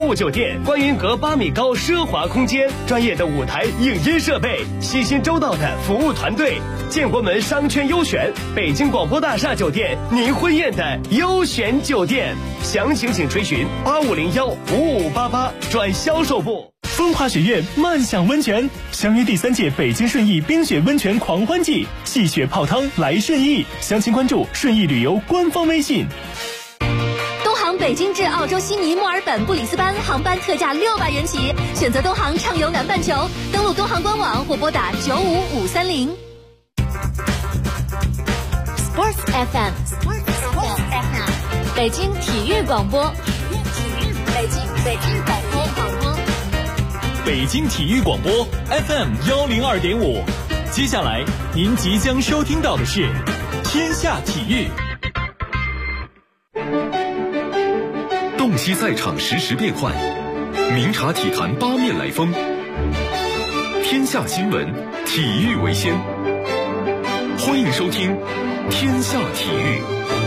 务酒店，观云阁8米高奢华空间，专业的舞台影音设备，细心周到的服务团队，建国门商圈优选，北京广播大厦酒店，您婚宴的优选酒店。详情请垂询85015588转销售部。 风华学院漫享温泉，相约第3届北京顺义冰雪温泉狂欢季，戏雪泡汤来顺义，详情关注顺义旅游官方微信。 东航北京至澳洲悉尼、墨尔本、布里斯班航班特价600元起，选择东航畅游南半球，登录东航官网或拨打95530。Sports FM， 北京体育广播，北京广播。 北京体育广播 FM102.5，接下来您即将收听到的是天下体育。 洞悉赛场实时变幻，明察体坛八面来风。天下新闻，体育为先。欢迎收听天下体育。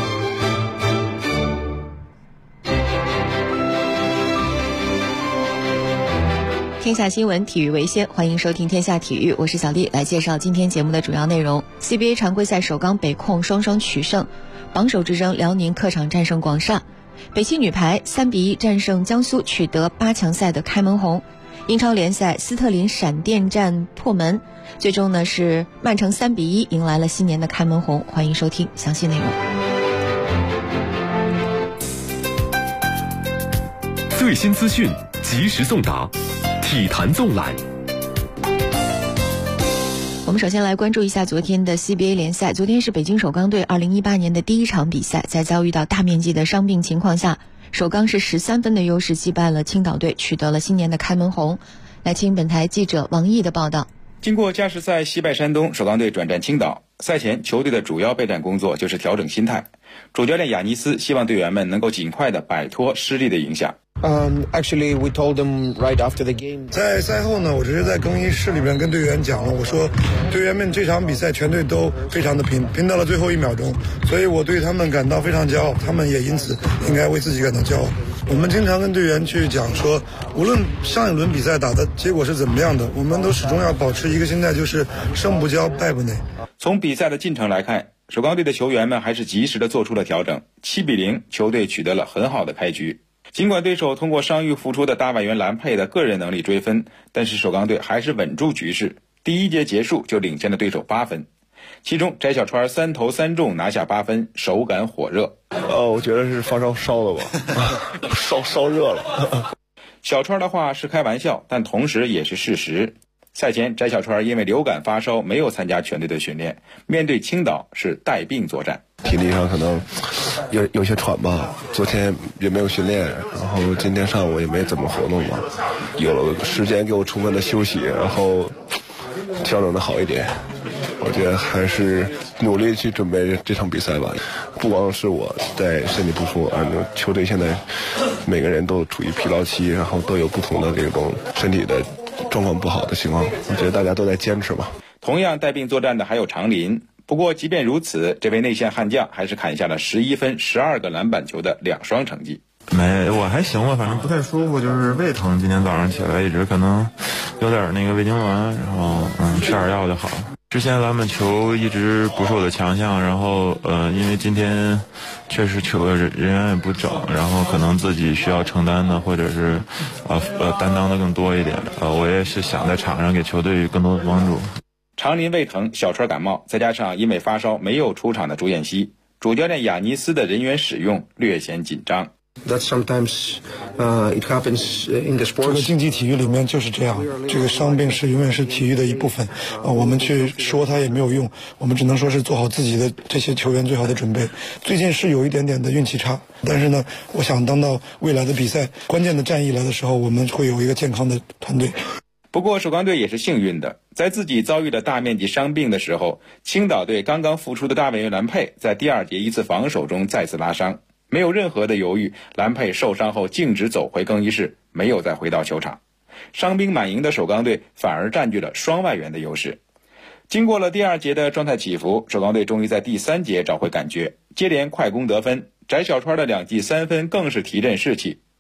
天下新闻，体育为先，欢迎收听天下体育，我是小丽，来介绍今天节目的主要内容。 CBA 常规赛首钢北控双双取胜，榜首之争辽宁客场战胜广厦，北汽女排3-1战胜江苏，取得8强赛的开门红。英超联赛斯特林闪电战破门，最终呢是曼城3-1迎来了新年的开门红。欢迎收听详细内容。 最新资讯及时送达，体坛纵览。 我们首先来关注一下昨天的 CBA 联赛。昨天是北京首钢队2018年的第一场比赛，在遭遇到大面积的伤病情况下，首钢是13分的优势击败了青岛队，取得了新年的开门红。来听本台记者王毅的报道。 经过加时赛惜败山东，首钢队转战青岛。赛前球队的主要备战工作就是调整心态，主教练亚尼斯希望队员们能够尽快的摆脱失利的影响。 Actually, we told them right after the game. 在赛后呢，我直接在更衣室里边跟队员讲了，我说队员们这场比赛全队都非常的拼到了最后1秒钟，所以我对他们感到非常骄傲，他们也因此应该为自己感到骄傲。我们经常跟队员去讲说，无论上一轮比赛打的结果是怎么样的，我们都始终要保持一个心态，就是胜不骄败不馁。 从比赛的进程来看，首钢队的球员们还是及时的做出了调整，7-0，球队取得了很好的开局。尽管对手通过伤愈复出的大外援兰佩的个人能力追分，但是首钢队还是稳住局势，第1节结束就领先了对手8分。其中翟小川3投3中拿下8分，手感火热。 我觉得是发烧了吧，烧热了。 小川的话是开玩笑，但同时也是事实。赛前翟小川因为流感发烧没有参加全队的训练，面对青岛是带病作战。 体力上可能有些喘吧，昨天也没有训练，然后今天上午也没怎么活动吧，有了时间给我充分的休息，然后调整的好一点。我觉得还是努力去准备这场比赛吧。不光是我在身体不舒服，球队现在每个人都处于疲劳期，然后都有不同的这种身体的状况不好的情况，我觉得大家都在坚持吧。 同样带病作战的还有长林，不过即便如此，这位内线悍将还是砍下了11分、12个篮板球的2双成绩。 我还行吧，反正不太舒服，就是胃疼。今天早上起来一直可能有点那个胃痉挛，然后吃点药就好了。之前篮板球一直不是我的强项，然后因为今天确实球人员也不整，然后可能自己需要承担的或者是担当的更多一点。我也是想在场上给球队更多的帮助。 长林胃疼，小川感冒，再加上因为发烧没有出场的朱彦西，主教练亚尼斯的人员使用略显紧张。 That sometimes it happens in the sports. 这个竞技体育里面就是这样，这个伤病是永远是体育的一部分。我们去说它也没有用，我们只能说是做好自己的这些球员最好的准备。最近是有一点点的运气差，但是呢，我想当到未来的比赛关键的战役来的时候，我们会有一个健康的团队。 不过首钢队也是幸运的，在自己遭遇了大面积伤病的时候，青岛队刚刚复出的大外援兰佩在第2节一次防守中再次拉伤，没有任何的犹豫，兰佩受伤后径直走回更衣室，没有再回到球场。伤兵满营的首钢队反而占据了双外援的优势。经过了第2节的状态起伏，首钢队终于在第3节找回感觉，接连快攻得分，翟小川的2记3分更是提振士气。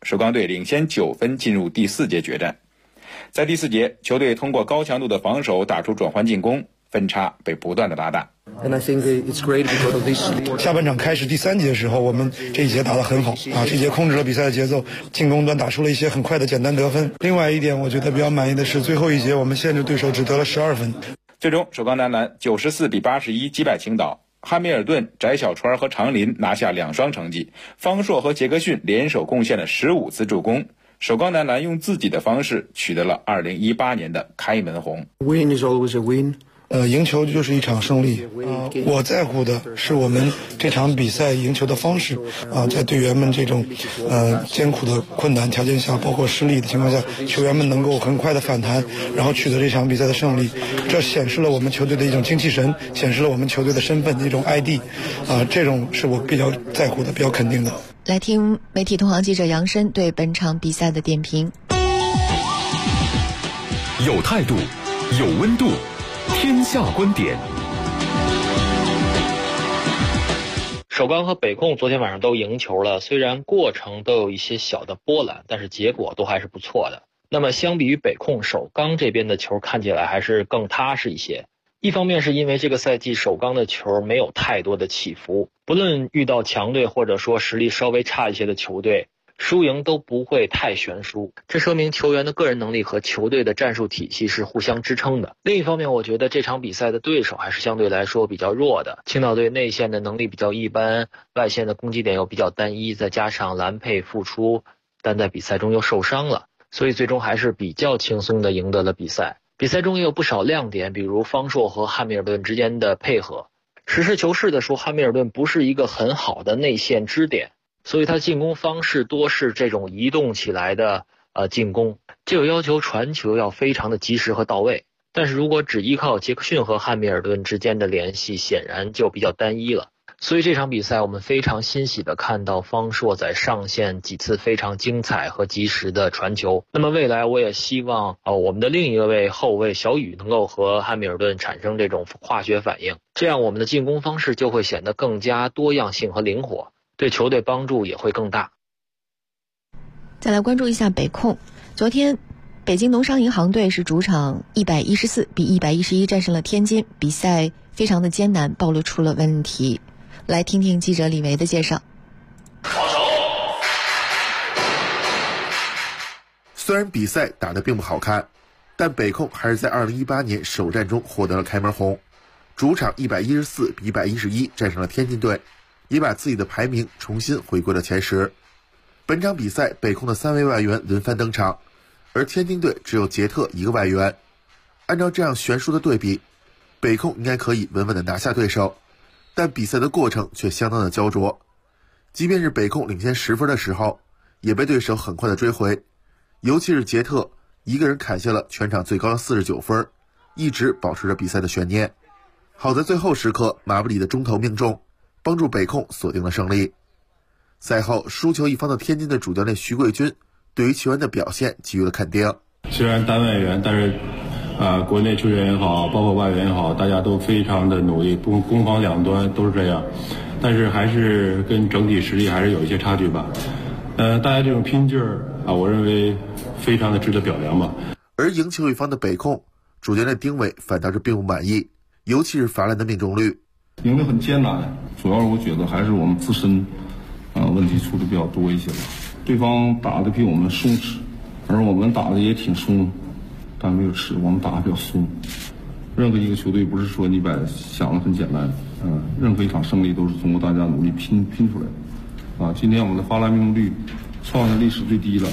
首钢队领先9分进入第4节决战。在第4节，球队通过高强度的防守打出转换进攻，分差被不断的拉大。 And I think it's great because of this. 下半场开始第3节的时候，我们这一节打得很好啊，这一节控制了比赛的节奏，进攻端打出了一些很快的简单得分。另外一点我觉得比较满意的是最后一节我们限制对手只得了12分。 最终首钢男篮94比81击败青岛，汉密尔顿、翟小川和常林拿下2双成绩，方硕和杰克逊联手贡献了15次助攻。首钢男篮用自己的方式取得了2018年的开门红。 Win is always a win. 赢球就是一场胜利。我在乎的是我们这场比赛赢球的方式在队员们这种艰苦的困难条件下，包括失利的情况下，球员们能够很快的反弹，然后取得这场比赛的胜利。这显示了我们球队的一种精气神，显示了我们球队的身份的一种 ID 这种是我比较在乎的，比较肯定的。 来听媒体同行记者杨申对本场比赛的点评。 有态度，有温度，天下观点。 首钢和北控昨天晚上都赢球了，虽然过程都有一些小的波澜，但是结果都还是不错的。那么相比于北控，首钢这边的球看起来还是更踏实一些。一方面是因为这个赛季首钢的球没有太多的起伏，不论遇到强队或者说实力稍微差一些的球队，输赢都不会太悬殊，这说明球员的个人能力和球队的战术体系是互相支撑的。另一方面，我觉得这场比赛的对手还是相对来说比较弱的，青岛队内线的能力比较一般，外线的攻击点又比较单一，再加上兰佩复出，但在比赛中又受伤了，所以最终还是比较轻松的赢得了比赛。比赛中也有不少亮点，比如方硕和汉密尔顿之间的配合。实事求是的说，汉密尔顿不是一个很好的内线支点，所以他进攻方式多是这种移动起来的进攻，这有要求传球要非常的及时和到位。但是如果只依靠杰克逊和汉密尔顿之间的联系，显然就比较单一了。所以这场比赛我们非常欣喜的看到方硕在上线几次非常精彩和及时的传球。那么未来我也希望我们的另一位后卫小雨能够和汉密尔顿产生这种化学反应，这样我们的进攻方式就会显得更加多样性和灵活，对球队帮助也会更大。 再来关注一下北控，昨天北京农商银行队是主场114比111战胜了天津，比赛非常的艰难，暴露出了问题。来听听记者李维的介绍。 虽然比赛打得并不好看，但北控还是在2018年首战中获得了开门红，主场114比111战胜了天津队，也把自己的排名重新回归了前10。本场比赛北控的3位外援轮番登场，而天津队只有杰特1个外援。按照这样悬殊的对比，北控应该可以稳稳地拿下对手，但比赛的过程却相当的焦灼。即便是北控领先10分的时候，也被对手很快的追回，尤其是杰特一个人砍下了全场最高的49分，一直保持着比赛的悬念。好在最后时刻马布里的中投命中，帮助北控锁定了胜利。赛后输球一方的天津的主教练徐贵军对于球员的表现给予了肯定。 虽然单外援，但是国内球员也好，包括外援也好，大家都非常的努力，攻防两端都是这样，但是还是跟整体实力还是有一些差距吧。大家这种拼劲儿我认为非常的值得表扬吧。 而赢球一方的北控主教练丁伟反倒是并不满意，尤其是罚篮的命中率。 赢得很艰难，主要是我觉得还是我们自身问题出的比较多一些吧。对方打的比我们松弛，而我们打的也挺松，但没有吃，我们打的比较松。任何一个球队不是说你把想的很简单，任何一场胜利都是通过大家努力拼出来的。今天我们的罚篮命中率创下历史最低了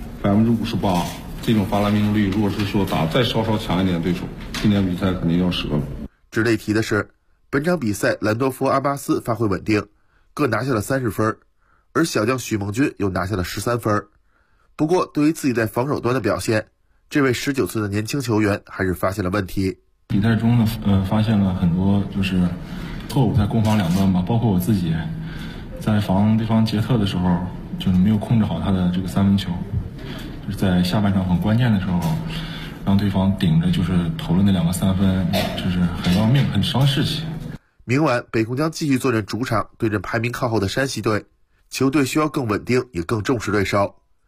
，58%。这种罚篮命中率，如果是说打再稍强一点的对手，今天比赛肯定要折了。 值得一提的是，本场比赛兰多夫、阿巴斯发挥稳定，各拿下了30分，而小将许梦军又拿下了13分。不过对于自己在防守端的表现，这位19岁的年轻球员还是发现了问题。 比赛中呢，发现了很多就是错误在攻防两端吧，包括我自己在防对方杰特的时候，就是没有控制好他的这个三分球，就是在下半场很关键的时候，让对方顶着就是投了那2个3分，就是很要命，很伤士气。 明晚北控将继续坐镇主场对阵排名靠后的山西队，球队需要更稳定，也更重视对手。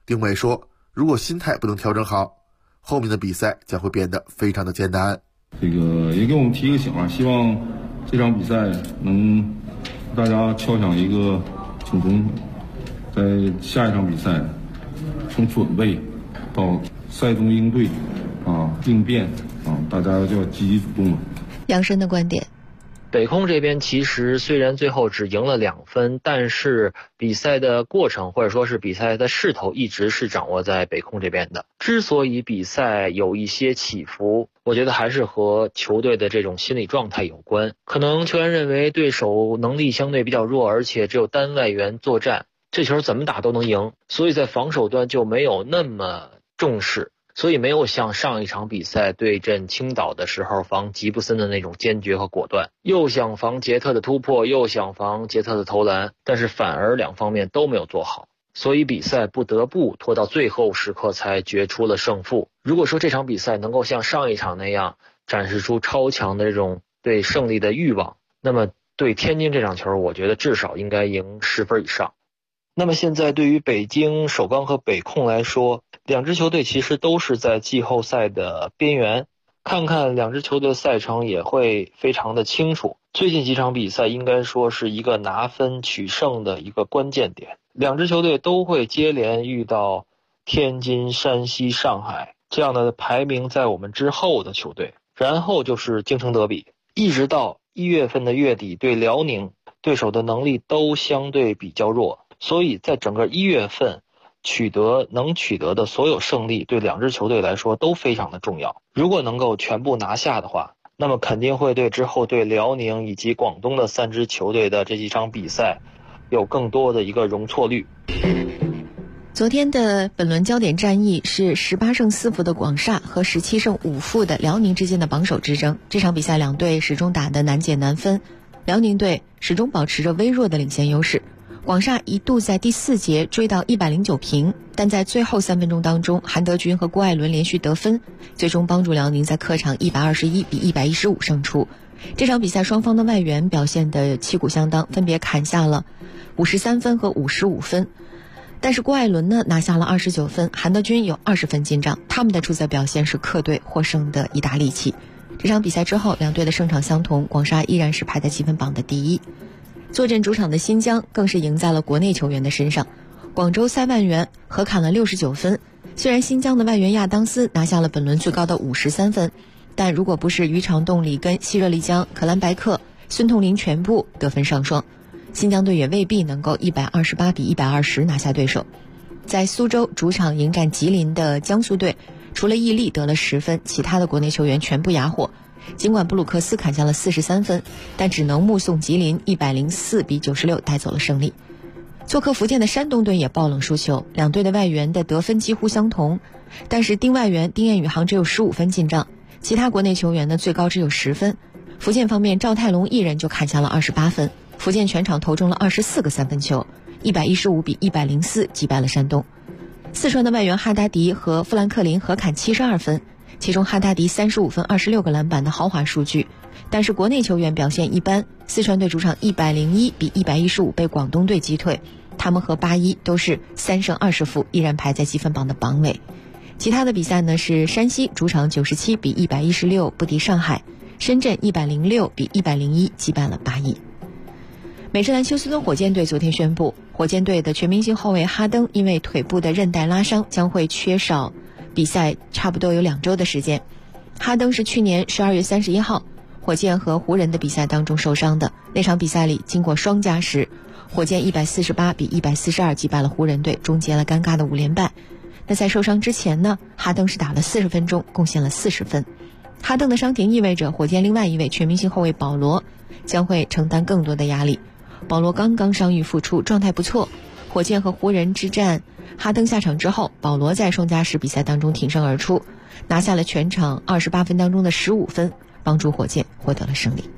丁伟说，如果心态不能调整好，后面的比赛将会变得非常的艰难。 这个也给我们提一个醒啊，希望这场比赛能大家敲响一个警钟，在下一场比赛从准备到赛中应对应变大家就要积极主动了。 杨申的观点， 北控这边其实虽然最后只赢了2分，但是比赛的过程或者说是比赛的势头一直是掌握在北控这边的。之所以比赛有一些起伏，我觉得还是和球队的这种心理状态有关。可能球员认为对手能力相对比较弱，而且只有单外援作战，这球怎么打都能赢，所以在防守端就没有那么重视，所以没有像上一场比赛对阵青岛的时候防吉布森的那种坚决和果断，又想防杰特的突破，又想防杰特的投篮，但是反而2方面都没有做好，所以比赛不得不拖到最后时刻才决出了胜负。如果说这场比赛能够像上一场那样展示出超强的这种对胜利的欲望，那么对天津这场球我觉得至少应该赢10分以上。那么现在对于北京首钢和北控来说，2支球队其实都是在季后赛的边缘，看看2支球队的赛程也会非常的清楚。最近几场比赛应该说是一个拿分取胜的一个关键点，2支球队都会接连遇到天津、山西、上海这样的排名在我们之后的球队，然后就是京城德比，一直到1月份的月底对辽宁，对手的能力都相对比较弱，所以在整个1月份能取得的所有胜利对2支球队来说都非常的重要。如果能够全部拿下的话，那么肯定会对之后对辽宁以及广东的3支球队的这几场比赛有更多的一个容错率。 昨天的本轮焦点战役是18胜4负的广厦和17胜5负的辽宁之间的榜首之争。这场比赛2队始终打得难解难分，辽宁队始终保持着微弱的领先优势。广厦一度在第4节追到109平，但在最后3分钟当中，韩德君和郭艾伦连续得分，最终帮助辽宁在客场121比115胜出。这场比赛双方的外援表现得旗鼓相当，分别砍下了53分和55分。但是郭艾伦呢拿下了29分，韩德君有20分进账，他们的出色表现是客队获胜的一大利器。这场比赛之后，2队的胜场相同，广厦依然是排在积分榜的第1。坐镇主场的新疆更是赢在了国内球员的身上，广州3外援合砍了69分。虽然新疆的外援亚当斯拿下了本轮最高的53分，但如果不是于长栋里根、希热丽江、可兰白克、孙痛林全部得分上双，新疆队也未必能够128比120拿下对手。在苏州主场迎战吉林的江苏队，除了易立得了10分，其他的国内球员全部哑火。尽管布鲁克斯砍下了43分，但只能目送吉林104比96带走了胜利。做客福建的山东队也爆冷输球，2队的外援的得分几乎相同，但是丁外援丁彦雨航只有15分进账，其他国内球员呢最高只有10分。福建方面，赵泰龙一人就砍下了28分，福建全场投中了24个3分球，115比104击败了山东。四川的外援哈达迪和富兰克林合砍72分，其中哈达迪35分26个篮板的豪华数据，但是国内球员表现一般。四川队主场101比115被广东队击退，他们和81都是3胜20负，依然排在积分榜的榜尾。其他的比赛呢是山西主场97比116不敌上海，深圳106比101击败了81。美式篮休斯顿火箭队昨天宣布，火箭队的全明星后卫哈登因为腿部的韧带拉伤，将会缺少比赛差不多有2周的时间。哈登是去年12月31号火箭和湖人的比赛当中受伤的，那场比赛里经过双加时，火箭148比142击败了湖人队，终结了尴尬的5连败。那在受伤之前呢，哈登是打了40分钟，贡献了40分。哈登的伤停意味着火箭另外一位全明星后卫保罗将会承担更多的压力。保罗刚刚伤愈复出，状态不错。火箭和湖人之战，哈登下场之后，保罗在双加时比赛当中挺身而出，拿下了全场28分当中的15分，帮助火箭获得了胜利。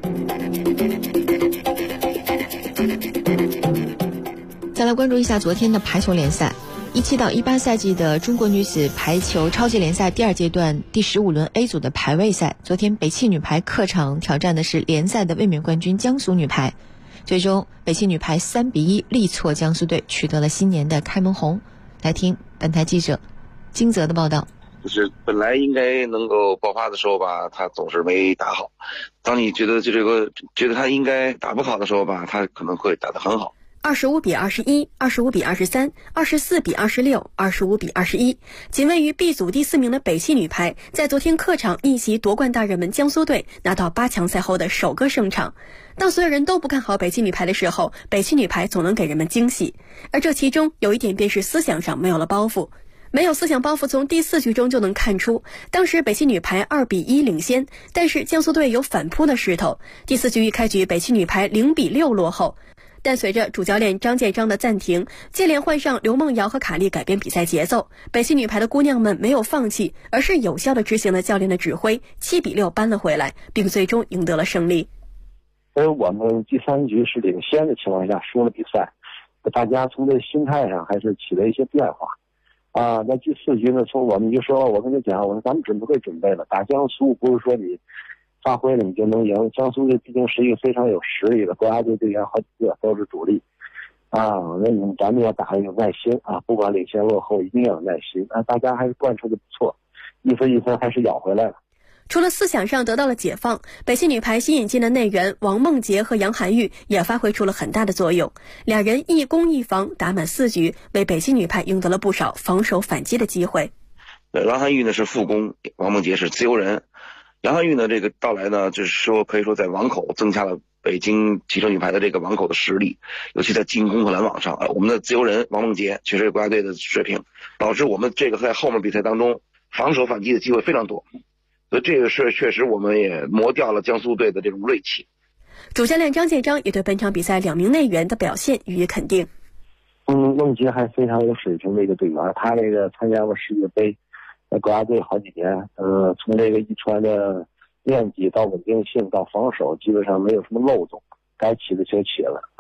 再来关注一下昨天的排球联赛。17到18赛季的中国女子排球超级联赛第2阶段第15轮 A 组的排位赛，昨天北汽女排客场挑战的是联赛的卫冕冠军江苏女排，最终北汽女排3比1力挫江苏队，取得了新年的开门红。 来听本台记者金泽的报道。 就是本来应该能够爆发的时候吧，他总是没打好。当你觉得他应该打不好的时候吧，他可能会打得很好。 25-21、25-23、24-26、25-21，仅位于 B 组第4名的北汽女排，在昨天客场逆袭夺冠大热门江苏队，拿到8强赛后的首个胜场。当所有人都不看好北汽女排的时候，北汽女排总能给人们惊喜。而这其中有一点便是思想上没有了包袱。没有思想包袱，从第4局中就能看出。当时北汽女排2-1领先，但是江苏队有反扑的势头。第4局一开局，北汽女排0-6落后。但随着主教练张建章的暂停，接连换上刘梦瑶和卡莉改变比赛节奏，北汽女排的姑娘们没有放弃，而是有效地执行了教练的指挥，7-6扳了回来，并最终赢得了胜利。 我们第3局是领先的情况下输了比赛，大家从这心态上还是起了一些变化。那第4局呢，我们就说，我跟他讲，我说咱们准备了，打江苏不是说你发挥了你就能赢，江苏队毕竟是一个非常有实力的国家队队员，好几个都是主力那咱们要打有耐心不管领先落后一定要有耐心大家还是贯彻的不错，一分一分还是咬回来了。 除了思想上得到了解放，北汽女排新引进的内援王梦洁和杨涵玉也发挥出了很大的作用，俩人一攻一防，打满4局，为北汽女排赢得了不少防守反击的机会。 王涵玉呢是副攻，王梦洁是自由人。杨涵玉呢这个到来呢，就是说可以说在网口增加了北京汽车女排的这个网口的实力，尤其在进攻和拦网上我们的自由人王梦洁确实有国家队的水平，导致我们这个在后面比赛当中防守反击的机会非常多。所以这个是确实我们也磨掉了江苏队的这种锐气。 主教练张建章也对本场比赛2名内援的表现予以肯定。 梦洁还非常有水平的一个队员，他这个参加过世界杯，国家队好几年，从这个一传的面积到稳定性到防守，基本上没有什么漏洞，该起的就起了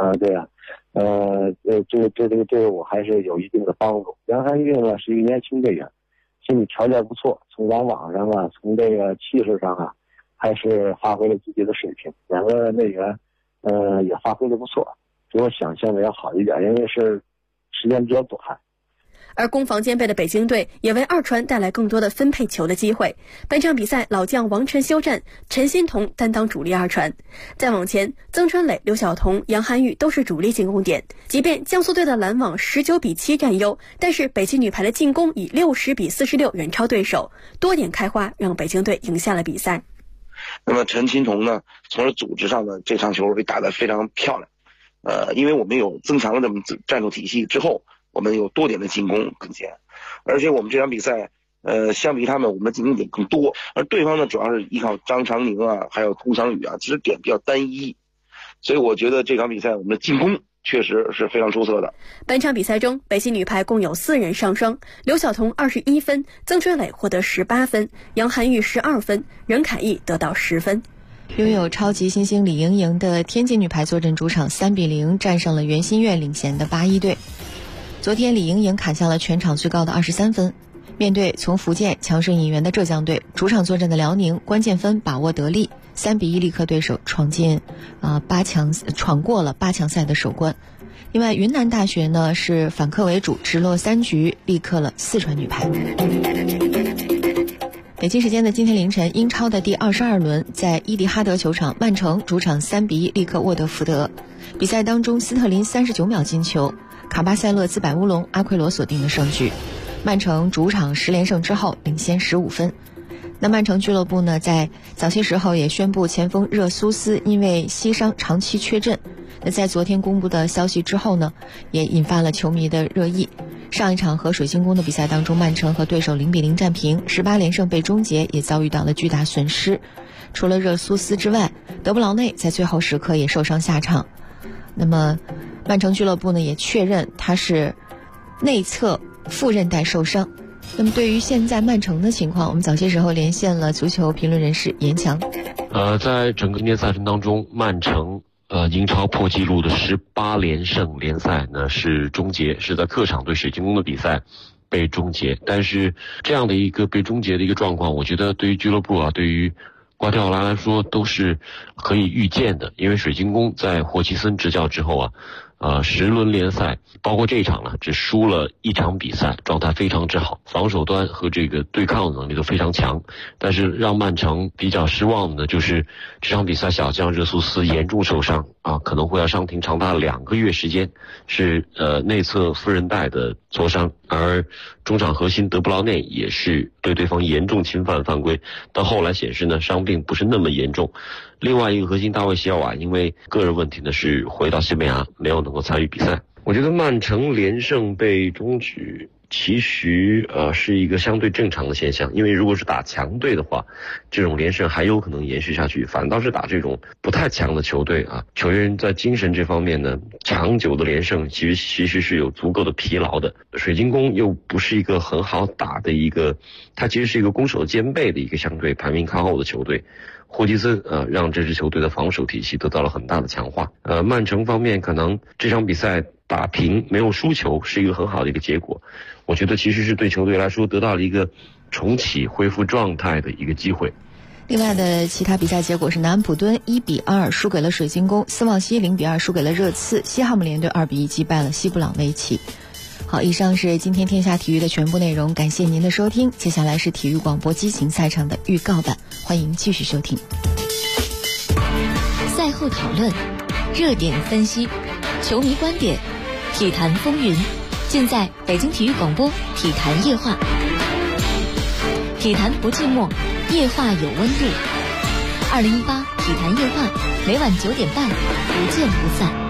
这个我还是有一定的帮助。杨涵玉呢是一个年轻队员，心理条件不错，从拦网上从这个气势上还是发挥了自己的水平。2个内援也发挥的不错，比我想象的要好一点，因为是时间比较短。 而攻防兼备的北京队也为二传带来更多的分配球的机会。本场比赛老将王晨休战，陈欣桐担当主力二传。再往前，曾春蕾、刘晓彤、杨涵玉都是主力进攻点。即便江苏队的拦网19-7占优，但是北汽女排的进攻以60-46远超对手，多点开花让北京队赢下了比赛。 那么陈欣桐呢，从组织上的这场球被打得非常漂亮。因为我们有增强了这么战术体系之后，我们有多点的进攻更前，而且我们这场比赛相比他们我们的进攻点更多，而对方呢主要是依靠张常宁还有佟翔宇其实点比较单一，所以我觉得这场比赛我们的进攻确实是非常出色的。 本场比赛中，北汽女排共有4人上双，刘晓彤21分，曾春蕾获得18分，杨涵玉12分，任凯毅得到10分。 拥有超级新星李盈莹的天津女排坐镇主场3-0战胜了袁心玥领衔的8-1队。昨天李盈莹砍下了全场最高的23分，面对从福建强势引援的浙江队，主场作战的辽宁关键分把握得力，3-1力克对手，闯过了8强赛的首关。另外，云南大学呢是反客为主，直落3局力克了四川女排。北京时间的今天凌晨，英超的第22轮，在伊蒂哈德球场，曼城主场3-1力克沃特福德。比赛当中，斯特林39秒进球，卡巴塞勒自摆乌龙，阿奎罗锁定了胜局。曼城主场10连胜之后领先15分。那曼城俱乐部呢，在早些时候也宣布前锋热苏斯因为膝伤长期缺阵。那在昨天公布的消息之后呢，也引发了球迷的热议。上一场和水晶宫的比赛当中，曼城和对手0-0战平，18连胜被终结，也遭遇到了巨大损失。除了热苏斯之外，德布劳内在最后时刻也受伤下场。那么曼城俱乐部呢也确认他是内侧副韧带受伤。那么对于现在曼城的情况，我们早些时候连线了足球评论人士严强。 在整个今天赛程当中，曼城英超破纪录的18连胜联赛呢是终结，是在客场对水晶宫的比赛被终结。但是这样的一个被终结的一个状况，我觉得对于俱乐部对于瓜迪奥拉来说都是可以预见的，因为水晶宫在霍奇森执教之后 10轮联赛，包括这一场呢，只输了1场比赛，状态非常之好，防守端和这个对抗能力都非常强。但是让曼城比较失望的就是这场比赛小将热苏斯严重受伤可能会要伤停长达2个月时间，是内侧副韧带的挫伤，而中场核心德布劳内也是对对方严重侵犯犯规，到后来显示呢伤病不是那么严重。另外一个核心大卫席尔瓦因为个人问题呢是回到西班牙，没有能够参与比赛。我觉得曼城连胜被终止其实是一个相对正常的现象，因为如果是打强队的话，这种连胜还有可能延续下去，反倒是打这种不太强的球队球员在精神这方面呢，长久的连胜其实是有足够的疲劳的。水晶宫又不是一个很好打的一个，它其实是一个攻守兼备的一个相对排名靠后的球队。霍奇森让这支球队的防守体系得到了很大的强化。曼城方面可能这场比赛打平没有输球是一个很好的一个结果，我觉得其实是对球队来说得到了一个重启恢复状态的一个机会。 另外的其他比赛结果是南安普敦1-2输给了水晶宫，斯旺西0-2输给了热刺，西汉姆联队2-1击败了西布朗维奇。好，以上是今天天下体育的全部内容，感谢您的收听。接下来是体育广播激情赛场的预告版，欢迎继续收听。 赛后讨论，热点分析，球迷观点，体坛风云，尽在北京体育广播体坛夜话。体坛不寂寞，夜话有温度。2018体坛夜话，每晚9点半，不见不散。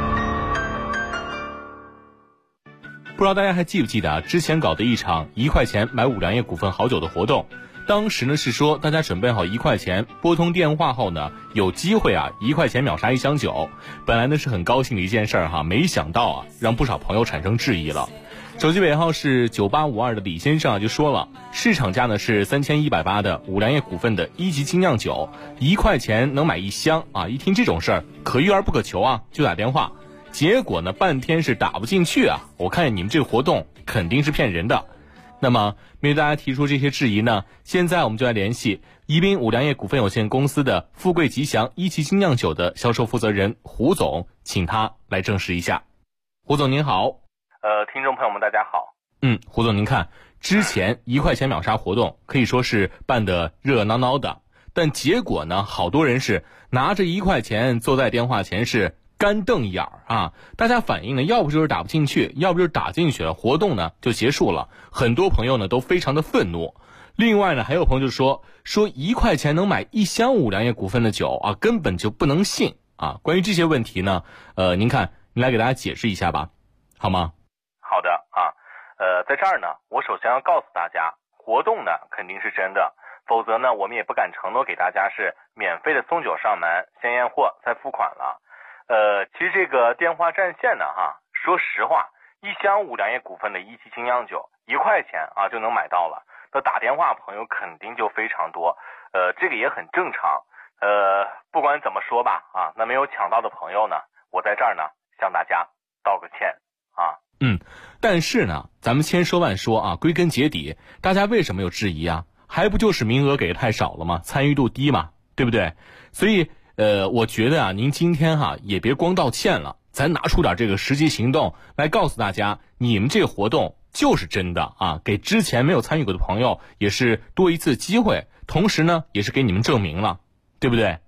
不知道大家还记不记得之前搞的一场1块钱买5粮液股份好酒的活动，当时呢是说大家准备好1块钱，拨通电话后呢有机会1块钱秒杀1箱酒。本来呢是很高兴的一件事儿没想到让不少朋友产生质疑了。手机尾号是9852的李先生就说了，市场价呢是3180的5粮液股份的1级精酿酒，1块钱能买1箱一听这种事儿可遇而不可求就打电话。结果呢半天是打不进去我看你们这个活动肯定是骗人的。那么面对大家提出这些质疑呢，现在我们就来联系宜宾5粮液股份有限公司的富贵吉祥1级精酿酒的销售负责人胡总，请他来证实一下。胡总您好。 听众朋友们大家好。 胡总您看，之前1块钱秒杀活动可以说是办得热热闹闹的，但结果呢好多人是拿着1块钱坐在电话前是干瞪眼大家反映呢，要不就是打不进去，要不就是打进去了，活动呢就结束了。很多朋友呢都非常的愤怒。另外呢还有朋友就说1块钱能买1箱5粮液股份的酒根本就不能信关于这些问题呢您看您来给大家解释一下吧，好吗？ 好的在这儿呢我首先要告诉大家，活动呢肯定是真的，否则呢我们也不敢承诺给大家是免费的送酒上门，先验货再付款了。其实这个电话占线呢说实话，1箱5粮液股份的1级精酿酒1块钱就能买到了，那打电话朋友肯定就非常多，这个也很正常。不管怎么说吧那没有抢到的朋友呢，我在这儿呢向大家道个歉但是呢咱们千说万说归根结底大家为什么有质疑还不就是名额给的太少了吗？参与度低嘛，对不对？所以我觉得您今天也别光道歉了，咱拿出点这个实际行动来告诉大家，你们这个活动就是真的给之前没有参与过的朋友也是多一次机会，同时呢也是给你们证明了，对不对？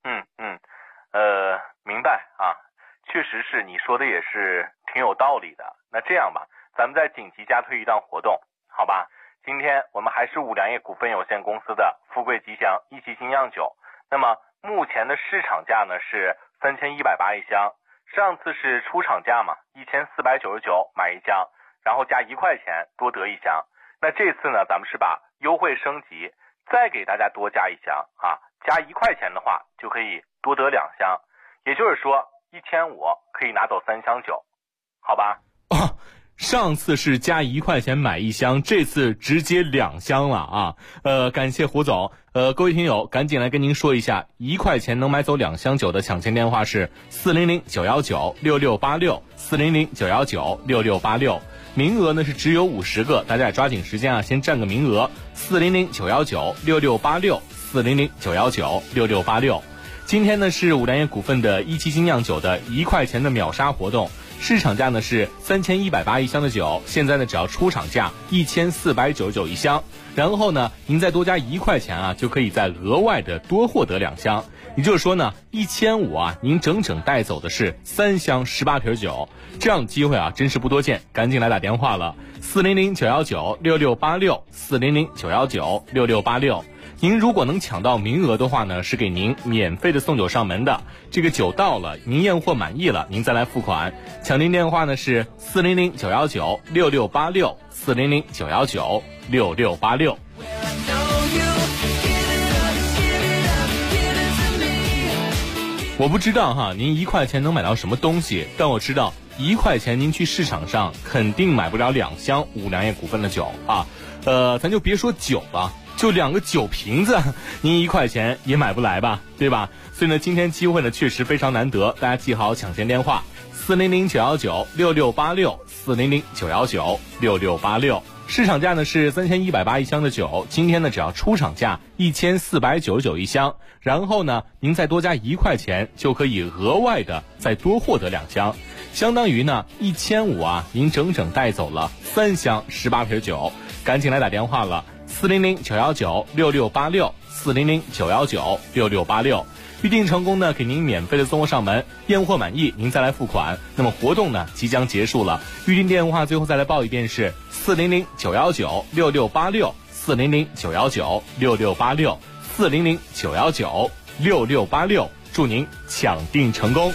明白确实是你说的也是挺有道理的。那这样吧，咱们再紧急加推一档活动，好吧？今天我们还是5粮液股份有限公司的富贵吉祥1级精酿酒，那么目前的市场价呢是3180一箱，上次是出厂价嘛，1499买1箱，然后加1块钱多得1箱。那这次呢咱们是把优惠升级，再给大家多加1箱加1块钱的话就可以多得2箱，也就是说1500可以拿走3箱酒，好吧？ 上次是加1块钱买1箱，这次直接2箱了感谢胡总。各位听友赶紧来跟您说一下，1块钱能买走2箱酒的抢钱电话是400-919-6686 400-919-6686，名额呢是只有50个，大家也抓紧时间先占个名额，400-919-6686 400-919-6686。 今天呢是五粮液股份的17精酿酒的1块钱的秒杀活动，市场价呢是3180一箱的酒，现在呢只要出厂价1499一箱，然后呢您再多加1块钱啊，就可以再额外的多获得2箱。也就是说呢，1500啊，您整整带走的是3箱18瓶酒，这样的机会啊，真是不多见，赶紧来打电话了，400-919-6686，400-919-6686。您如果能抢到名额的话呢，是给您免费的送酒上门的。这个酒到了，您验货满意了，您再来付款。抢订电话呢是400-919-6686，400-919-6686。我不知道哈，您1块钱能买到什么东西，但我知道1块钱您去市场上肯定买不了2箱五粮液股份的酒啊。咱就别说酒了，就2个酒瓶子，您1块钱也买不来吧，对吧？所以呢，今天机会呢确实非常难得，大家记好抢先电话：400-919-6686，400-919-6686。市场价呢是3180一箱的酒，今天呢只要出厂价1499一箱，然后呢您再多加1块钱，就可以额外的再多获得2箱，相当于呢1500啊，您整整带走了3箱18瓶酒，赶紧来打电话了，400-919-6686，400-919-6686。预定成功呢，给您免费的送货上门，验货满意您再来付款。那么活动呢即将结束了，预定电话最后再来报一遍是400-919-6686，400-919-6686，400-919-6686，祝您抢订成功。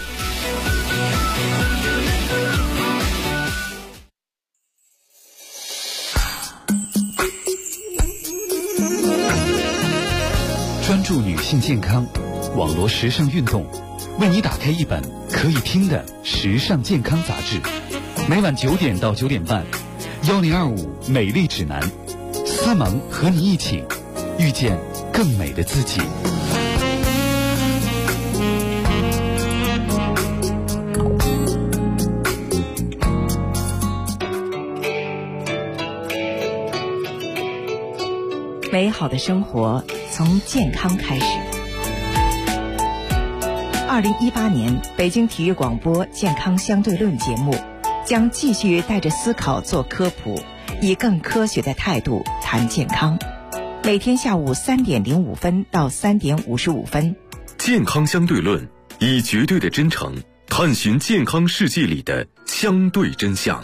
专注女性健康，网罗时尚运动，为你打开一本可以听的时尚健康杂志。每晚9点到9点半，1025美丽指南，思萌和你一起遇见更美的自己。 美好的生活从健康开始。2018年北京体育广播健康相对论节目将继续带着思考做科普，以更科学的态度谈健康。每天下午3点05分到3点55分。 健康相对论，以绝对的真诚探寻健康世界里的相对真相。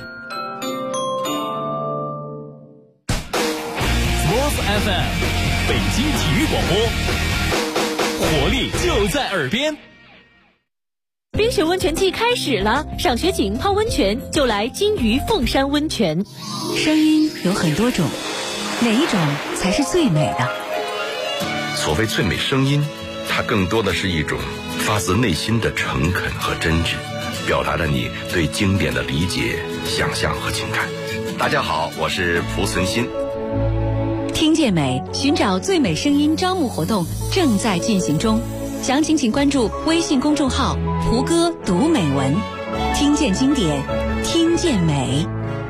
FM 北京体育广播，活力就在耳边。 冰雪温泉季开始了，赏雪景泡温泉就来金鱼凤山温泉。 声音有很多种，哪一种才是最美的？ 所谓最美声音，它更多的是一种发自内心的诚恳和真挚，表达着你对经典的理解、想象和情感。大家好，我是蒲存昕。 听见美，寻找最美声音招募活动正在进行中，详情请关注微信公众号蒲哥读美文，听见经典，听见美。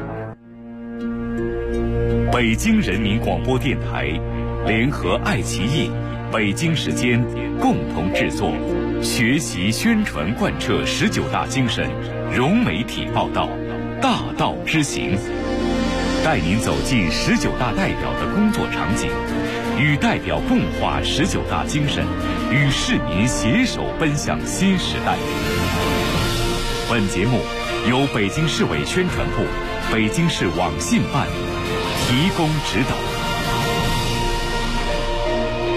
北京人民广播电台联合爱奇艺、北京时间共同制作，学习宣传贯彻19大精神，融媒体报道，大道之行，带您走进19大代表的工作场景，与代表共话19大精神，与市民携手奔向新时代。本节目由北京市委宣传部、北京市网信办提供指导。